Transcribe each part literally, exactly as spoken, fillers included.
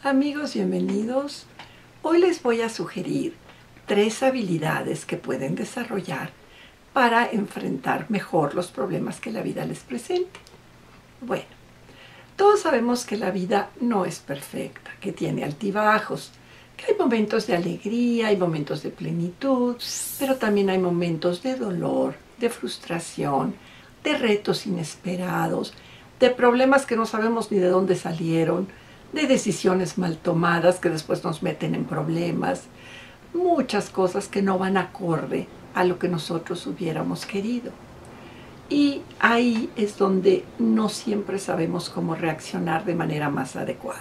Amigos, bienvenidos. Hoy les voy a sugerir tres habilidades que pueden desarrollar para enfrentar mejor los problemas que la vida les presente. Bueno, todos sabemos que la vida no es perfecta, que tiene altibajos, que hay momentos de alegría, hay momentos de plenitud, pero también hay momentos de dolor, de frustración, de retos inesperados, de problemas que no sabemos ni de dónde salieron, de decisiones mal tomadas que después nos meten en problemas, muchas cosas que no van acorde a lo que nosotros hubiéramos querido. Y ahí es donde no siempre sabemos cómo reaccionar de manera más adecuada.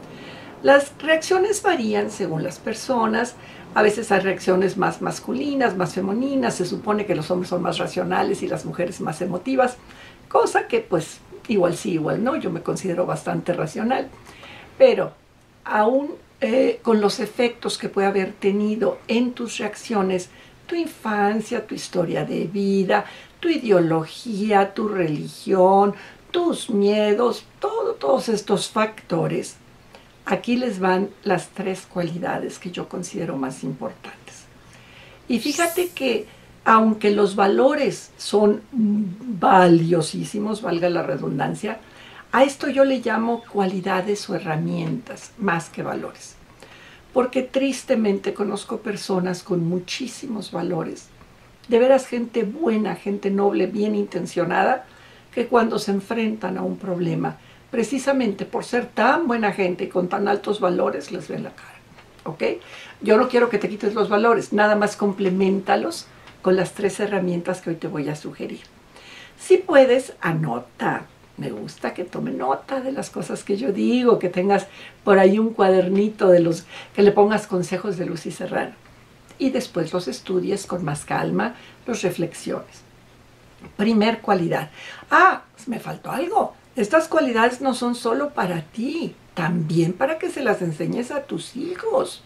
Las reacciones varían según las personas. A veces hay reacciones más masculinas, más femeninas. Se supone que los hombres son más racionales y las mujeres más emotivas, cosa que pues igual sí, igual no. Yo me considero bastante racional. Pero aún eh, con los efectos que puede haber tenido en tus reacciones, tu infancia, tu historia de vida, tu ideología, tu religión, tus miedos, todo, todos estos factores, aquí les van las tres cualidades que yo considero más importantes. Y fíjate que aunque los valores son valiosísimos, valga la redundancia, a esto yo le llamo cualidades o herramientas más que valores. Porque tristemente conozco personas con muchísimos valores, de veras gente buena, gente noble, bien intencionada, que cuando se enfrentan a un problema, precisamente por ser tan buena gente y con tan altos valores, les ven la cara. ¿Ok? Yo no quiero que te quites los valores, nada más compleméntalos con las tres herramientas que hoy te voy a sugerir. Si puedes, anota. Me gusta que tome nota de las cosas que yo digo, que tengas por ahí un cuadernito de los que le pongas consejos de Lucy Serrano. Y después los estudies con más calma, los reflexiones. Primer cualidad. Ah, me faltó algo. Estas cualidades no son solo para ti, también para que se las enseñes a tus hijos.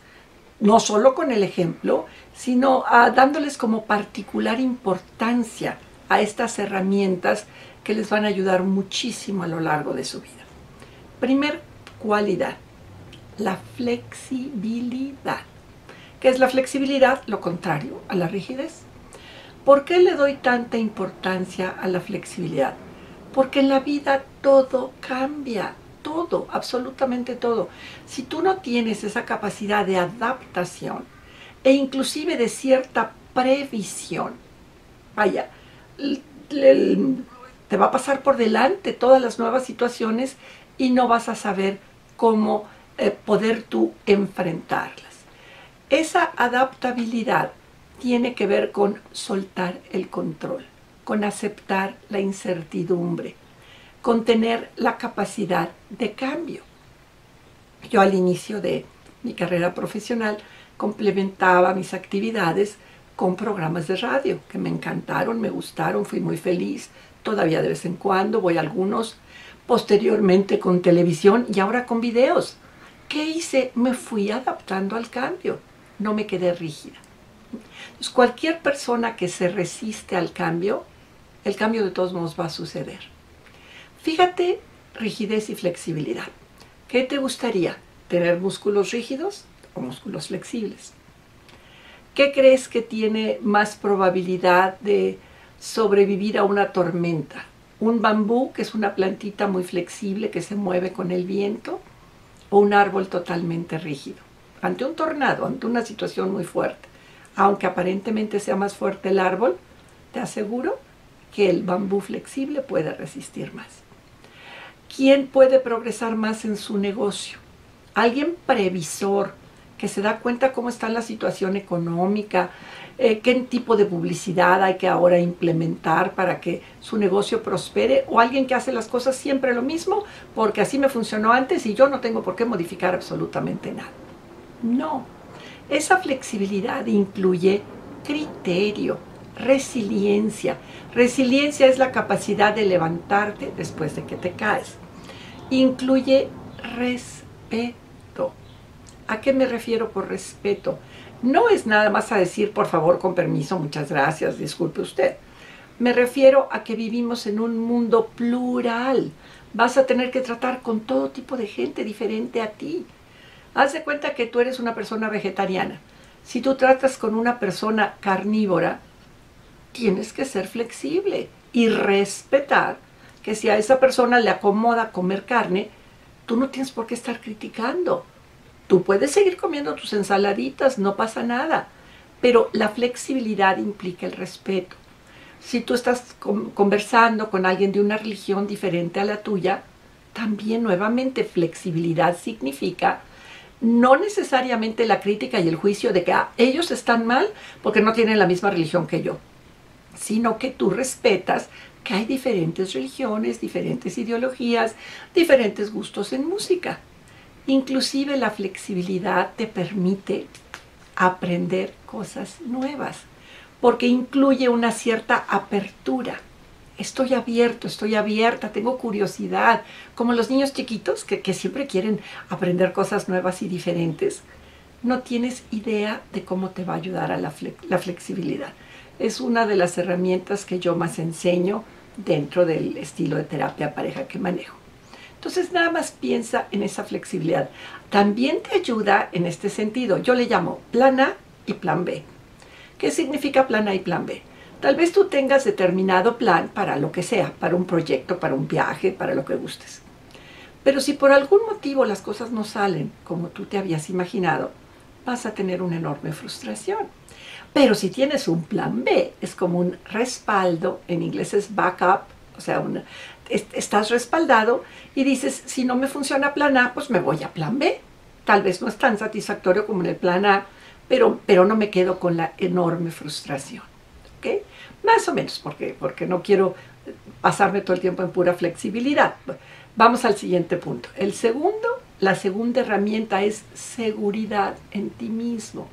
No solo con el ejemplo, sino ah, dándoles como particular importancia a estas herramientas que les van a ayudar muchísimo a lo largo de su vida. Primer cualidad, la flexibilidad. ¿Qué es la flexibilidad? Lo contrario a la rigidez. ¿Por qué le doy tanta importancia a la flexibilidad? Porque en la vida todo cambia, todo, absolutamente todo. Si tú no tienes esa capacidad de adaptación e inclusive de cierta previsión, vaya, el, el, te va a pasar por delante todas las nuevas situaciones y no vas a saber cómo eh, poder tú enfrentarlas. Esa adaptabilidad tiene que ver con soltar el control, con aceptar la incertidumbre, con tener la capacidad de cambio. Yo al inicio de mi carrera profesional complementaba mis actividades con programas de radio que me encantaron, me gustaron, fui muy feliz. Todavía de vez en cuando voy a algunos, posteriormente con televisión y ahora con videos. ¿Qué hice? Me fui adaptando al cambio, no me quedé rígida. Entonces, cualquier persona que se resiste al cambio, el cambio de todos modos va a suceder. Fíjate, rigidez y flexibilidad. ¿Qué te gustaría? ¿Tener músculos rígidos o músculos flexibles? ¿Qué crees que tiene más probabilidad de sobrevivir a una tormenta? ¿Un bambú, que es una plantita muy flexible que se mueve con el viento? ¿O un árbol totalmente rígido? Ante un tornado, ante una situación muy fuerte, aunque aparentemente sea más fuerte el árbol, te aseguro que el bambú flexible puede resistir más. ¿Quién puede progresar más en su negocio? Alguien previsor, que se da cuenta cómo está la situación económica, eh, qué tipo de publicidad hay que ahora implementar para que su negocio prospere, o alguien que hace las cosas siempre lo mismo, porque así me funcionó antes y yo no tengo por qué modificar absolutamente nada. No, esa flexibilidad incluye criterio, resiliencia. Resiliencia es la capacidad de levantarte después de que te caes. Incluye respeto. ¿A qué me refiero por respeto? No es nada más a decir, por favor, con permiso, muchas gracias, disculpe usted. Me refiero a que vivimos en un mundo plural, Vas a tener que tratar con todo tipo de gente diferente a ti. Haz de cuenta que tú eres una persona vegetariana. Si tú tratas con una persona carnívora, tienes que ser flexible y respetar que si a esa persona le acomoda comer carne, tú no tienes por qué estar criticando. Tú puedes seguir comiendo tus ensaladitas, no pasa nada, pero la flexibilidad implica el respeto. Si tú estás conversando con alguien de una religión diferente a la tuya, también nuevamente flexibilidad significa no necesariamente la crítica y el juicio de que ah, ellos están mal porque no tienen la misma religión que yo, sino que tú respetas que hay diferentes religiones, diferentes ideologías, diferentes gustos en música. Inclusive la flexibilidad te permite aprender cosas nuevas, porque incluye una cierta apertura. Estoy abierto, estoy abierta, tengo curiosidad, como los niños chiquitos que, que siempre quieren aprender cosas nuevas y diferentes. No tienes idea de cómo te va a ayudar a la, fle la flexibilidad. Es una de las herramientas que yo más enseño dentro del estilo de terapia pareja que manejo. Entonces nada más piensa en esa flexibilidad. También te ayuda en este sentido. Yo le llamo plan A y plan B. ¿Qué significa plan A y plan B? Tal vez tú tengas determinado plan para lo que sea, para un proyecto, para un viaje, para lo que gustes. Pero si por algún motivo las cosas no salen como tú te habías imaginado, vas a tener una enorme frustración. Pero si tienes un plan B, es como un respaldo, en inglés es backup, o sea, una, est estás respaldado y dices, si no me funciona plan A, pues me voy a plan B. Tal vez no es tan satisfactorio como en el plan A, pero, pero no me quedo con la enorme frustración. ¿Okay? Más o menos, porque, porque no quiero pasarme todo el tiempo en pura flexibilidad. Vamos al siguiente punto. El segundo, la segunda herramienta es seguridad en ti mismo.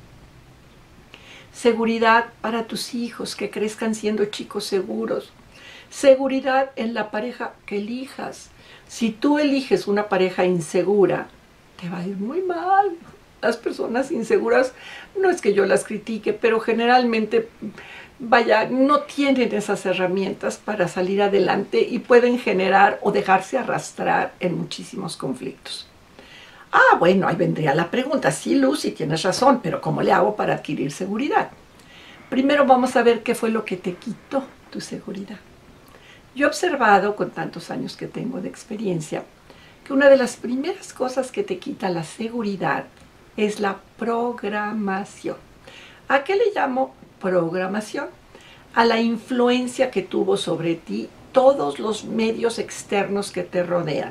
Seguridad para tus hijos, que crezcan siendo chicos seguros. Seguridad en la pareja que elijas. Si tú eliges una pareja insegura, te va a ir muy mal. Las personas inseguras, no es que yo las critique, pero generalmente, vaya, no tienen esas herramientas para salir adelante y pueden generar o dejarse arrastrar en muchísimos conflictos. Ah, bueno, ahí vendría la pregunta. Sí, Lucy, tienes razón, pero ¿cómo le hago para adquirir seguridad? Primero vamos a ver qué fue lo que te quitó tu seguridad. Yo he observado, con tantos años que tengo de experiencia, que una de las primeras cosas que te quita la seguridad es la programación. ¿A qué le llamo programación? A la influencia que tuvo sobre ti todos los medios externos que te rodean.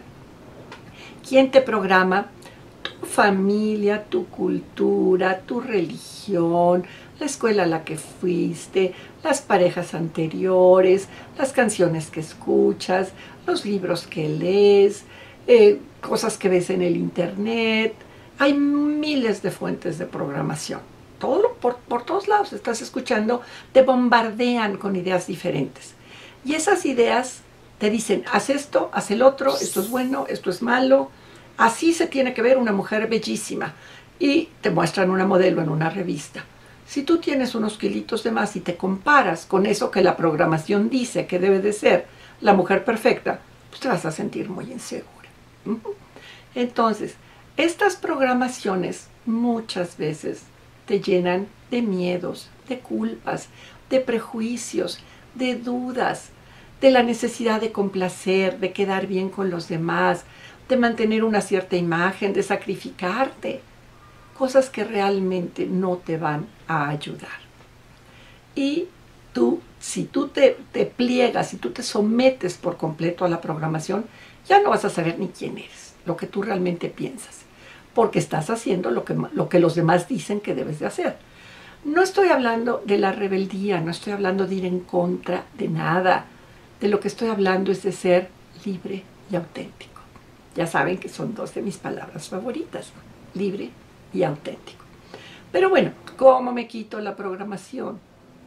¿Quién te programa? Tu familia, tu cultura, tu religión, la escuela a la que fuiste, las parejas anteriores, las canciones que escuchas, los libros que lees, eh, cosas que ves en el internet. Hay miles de fuentes de programación. Todo, por, por todos lados estás escuchando, te bombardean con ideas diferentes. Y esas ideas te dicen, haz esto, haz el otro, esto es bueno, esto es malo. Así se tiene que ver una mujer bellísima. Y te muestran una modelo en una revista. Si tú tienes unos kilitos de más y te comparas con eso que la programación dice que debe de ser la mujer perfecta, pues te vas a sentir muy insegura. Entonces, estas programaciones muchas veces te llenan de miedos, de culpas, de prejuicios, de dudas, de la necesidad de complacer, de quedar bien con los demás, de mantener una cierta imagen, de sacrificarte. Cosas que realmente no te van a ayudar. Y tú, si tú te, te pliegas, si tú te sometes por completo a la programación, ya no vas a saber ni quién eres, lo que tú realmente piensas, porque estás haciendo lo que, lo que los demás dicen que debes de hacer. No estoy hablando de la rebeldía, no estoy hablando de ir en contra de nada. De lo que estoy hablando es de ser libre y auténtico. Ya saben que son dos de mis palabras favoritas, libre y auténtico. Pero bueno, ¿cómo me quito la programación?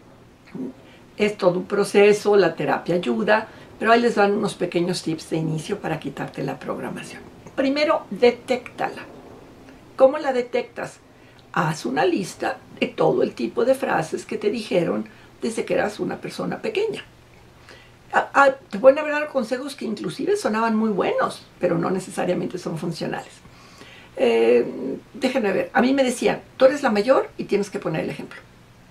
Es todo un proceso, la terapia ayuda, pero ahí les dan unos pequeños tips de inicio para quitarte la programación. Primero, detéctala. ¿Cómo la detectas? Haz una lista de todo el tipo de frases que te dijeron desde que eras una persona pequeña. Ah, ah, te pueden haber dado consejos que inclusive sonaban muy buenos, pero no necesariamente son funcionales. Eh, déjenme ver, a mí me decían, tú eres la mayor y tienes que poner el ejemplo.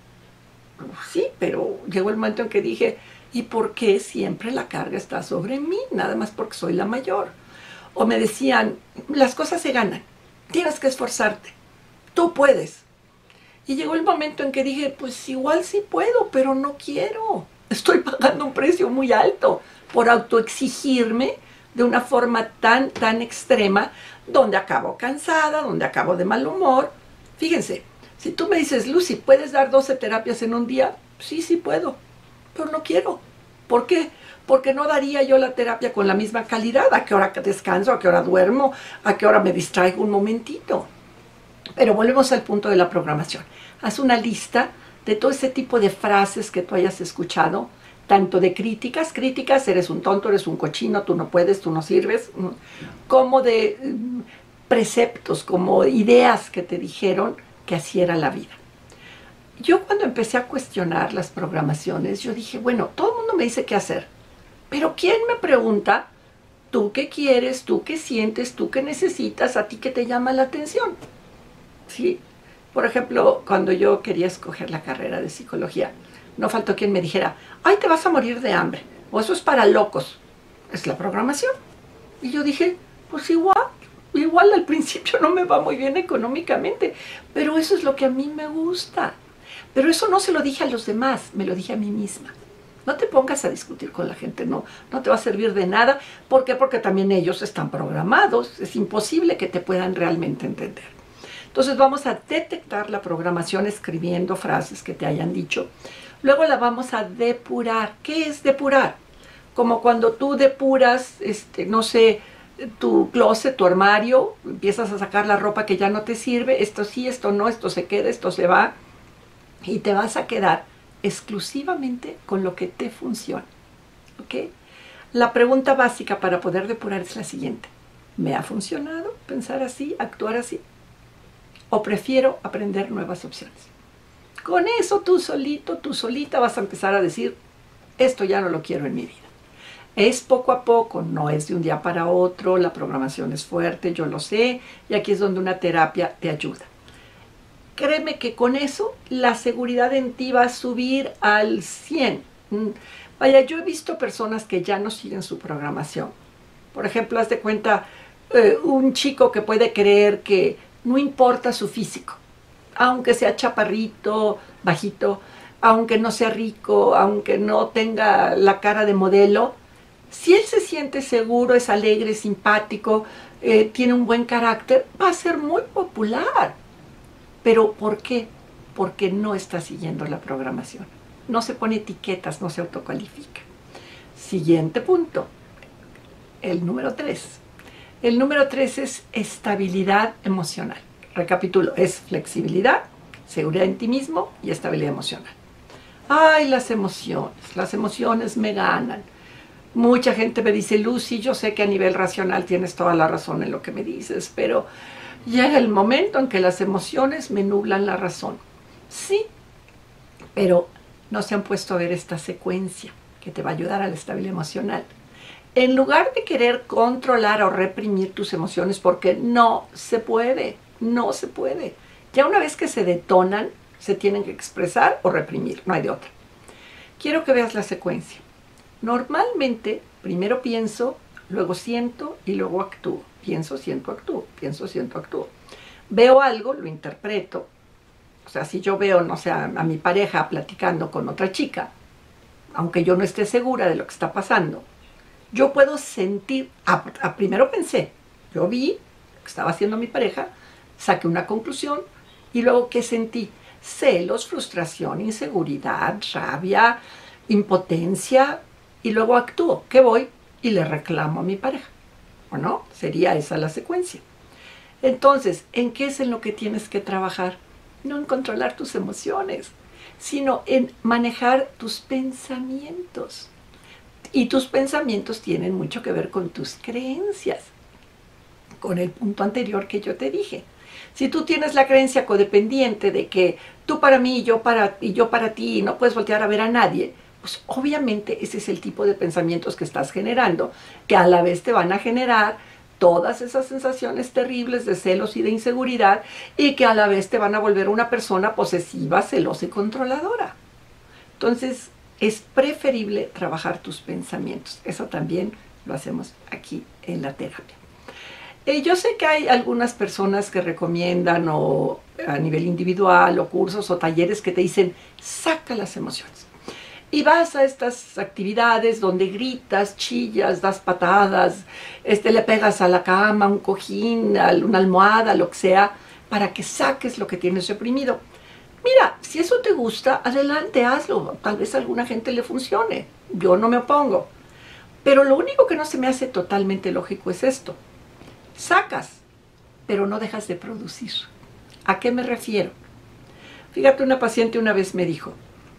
Sí, pero llegó el momento en que dije, ¿y por qué siempre la carga está sobre mí? Nada más porque soy la mayor. O me decían, las cosas se ganan, tienes que esforzarte, tú puedes. Y llegó el momento en que dije, pues igual sí puedo, pero no quiero. Estoy pagando un precio muy alto por autoexigirme de una forma tan, tan extrema, donde acabo cansada, donde acabo de mal humor. Fíjense, si tú me dices, Lucy, ¿puedes dar doce terapias en un día? Sí, sí puedo, pero no quiero. ¿Por qué? Porque no daría yo la terapia con la misma calidad. ¿A qué hora descanso? ¿A qué hora duermo? ¿A qué hora me distraigo un momentito? Pero volvemos al punto de la programación. Haz una lista de todo ese tipo de frases que tú hayas escuchado, tanto de críticas, críticas, eres un tonto, eres un cochino, tú no puedes, tú no sirves, como de preceptos, como ideas que te dijeron que así era la vida. Yo cuando empecé a cuestionar las programaciones, yo dije, bueno, todo el mundo me dice qué hacer, pero ¿quién me pregunta, tú qué quieres, tú qué sientes, tú qué necesitas, a ti qué te llama la atención? ¿Sí? Por ejemplo, cuando yo quería escoger la carrera de psicología, no faltó quien me dijera, ay, te vas a morir de hambre, o eso es para locos, es la programación. Y yo dije, pues igual, igual al principio no me va muy bien económicamente, pero eso es lo que a mí me gusta. Pero eso no se lo dije a los demás, me lo dije a mí misma. No te pongas a discutir con la gente, no, no te va a servir de nada. ¿Por qué? Porque también ellos están programados, es imposible que te puedan realmente entender. Entonces vamos a detectar la programación escribiendo frases que te hayan dicho. Luego la vamos a depurar. ¿Qué es depurar? Como cuando tú depuras, este, no sé, tu closet, tu armario, empiezas a sacar la ropa que ya no te sirve, esto sí, esto no, esto se queda, esto se va, y te vas a quedar exclusivamente con lo que te funciona. ¿Ok? La pregunta básica para poder depurar es la siguiente. ¿Me ha funcionado pensar así, actuar así? ¿O prefiero aprender nuevas opciones? Con eso tú solito, tú solita vas a empezar a decir, esto ya no lo quiero en mi vida. Es poco a poco, no es de un día para otro, la programación es fuerte, yo lo sé, y aquí es donde una terapia te ayuda. Créeme que con eso la seguridad en ti va a subir al cien. Vaya, yo he visto personas que ya no siguen su programación. Por ejemplo, haz de cuenta, eh, un chico que puede creer que no importa su físico, aunque sea chaparrito, bajito, aunque no sea rico, aunque no tenga la cara de modelo, si él se siente seguro, es alegre, simpático, eh, tiene un buen carácter, va a ser muy popular. ¿Pero por qué? Porque no está siguiendo la programación. No se pone etiquetas, no se autocalifica. Siguiente punto, el número tres. El número tres es estabilidad emocional. Recapitulo, es flexibilidad, seguridad en ti mismo y estabilidad emocional. Ay, las emociones, las emociones me ganan. Mucha gente me dice, Lucy, yo sé que a nivel racional tienes toda la razón en lo que me dices, pero llega el momento en que las emociones me nublan la razón. Sí, pero no se han puesto a ver esta secuencia que te va a ayudar a la estabilidad emocional. En lugar de querer controlar o reprimir tus emociones, porque no se puede, no se puede. Ya una vez que se detonan, se tienen que expresar o reprimir, no hay de otra. Quiero que veas la secuencia. Normalmente, primero pienso, luego siento y luego actúo. Pienso, siento, actúo. Pienso, siento, actúo. Veo algo, lo interpreto. O sea, si yo veo, no sé, a, a mi pareja platicando con otra chica, aunque yo no esté segura de lo que está pasando, yo puedo sentir, a, a primero pensé, yo vi lo que estaba haciendo mi pareja, saqué una conclusión y luego ¿qué sentí? Celos, frustración, inseguridad, rabia, impotencia y luego actúo. ¿Qué voy? Y le reclamo a mi pareja. ¿O no? Sería esa la secuencia. Entonces, ¿en qué es en lo que tienes que trabajar? No en controlar tus emociones, sino en manejar tus pensamientos. Y tus pensamientos tienen mucho que ver con tus creencias, con el punto anterior que yo te dije. Si tú tienes la creencia codependiente de que tú para mí y yo para, y yo para ti y no puedes voltear a ver a nadie, pues obviamente ese es el tipo de pensamientos que estás generando, que a la vez te van a generar todas esas sensaciones terribles de celos y de inseguridad, y que a la vez te van a volver una persona posesiva, celosa y controladora. Entonces, es preferible trabajar tus pensamientos. Eso también lo hacemos aquí en la terapia. Eh, yo sé que hay algunas personas que recomiendan o a nivel individual o cursos o talleres que te dicen, saca las emociones. Y vas a estas actividades donde gritas, chillas, das patadas, este, le pegas a la cama, un cojín, a una almohada, lo que sea, para que saques lo que tienes reprimido. Mira, si eso te gusta, adelante, hazlo. Tal vez a alguna gente le funcione. Yo no me opongo. Pero lo único que no se me hace totalmente lógico es esto. Sacas, pero no dejas de producir. ¿A qué me refiero? Fíjate, una paciente una vez me dijo,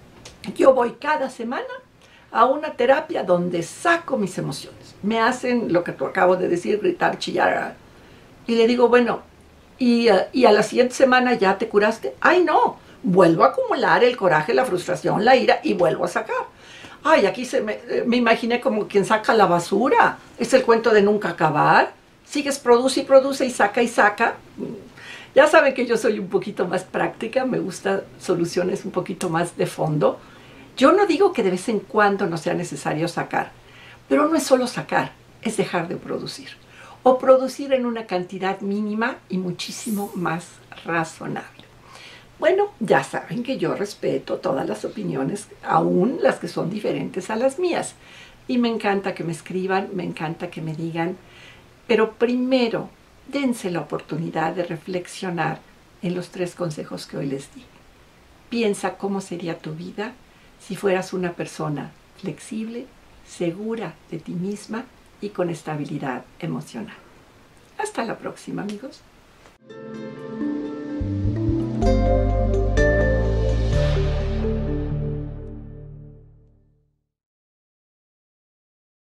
yo voy cada semana a una terapia donde saco mis emociones. Me hacen lo que tú acabo de decir, gritar, chillar. Y le digo, bueno, ¿y, uh, ¿y a la siguiente semana ya te curaste? ¡Ay, no! Vuelvo a acumular el coraje, la frustración, la ira y vuelvo a sacar. Ay, aquí se me, me imaginé como quien saca la basura. Es el cuento de nunca acabar. Sigues, produce y produce y saca y saca. Ya saben que yo soy un poquito más práctica, me gustan soluciones un poquito más de fondo. Yo no digo que de vez en cuando no sea necesario sacar, pero no es solo sacar, es dejar de producir. O producir en una cantidad mínima y muchísimo más razonable. Bueno, ya saben que yo respeto todas las opiniones, aún las que son diferentes a las mías. Y me encanta que me escriban, me encanta que me digan, pero primero, dense la oportunidad de reflexionar en los tres consejos que hoy les di. Piensa cómo sería tu vida si fueras una persona flexible, segura de ti misma y con estabilidad emocional. Hasta la próxima, amigos.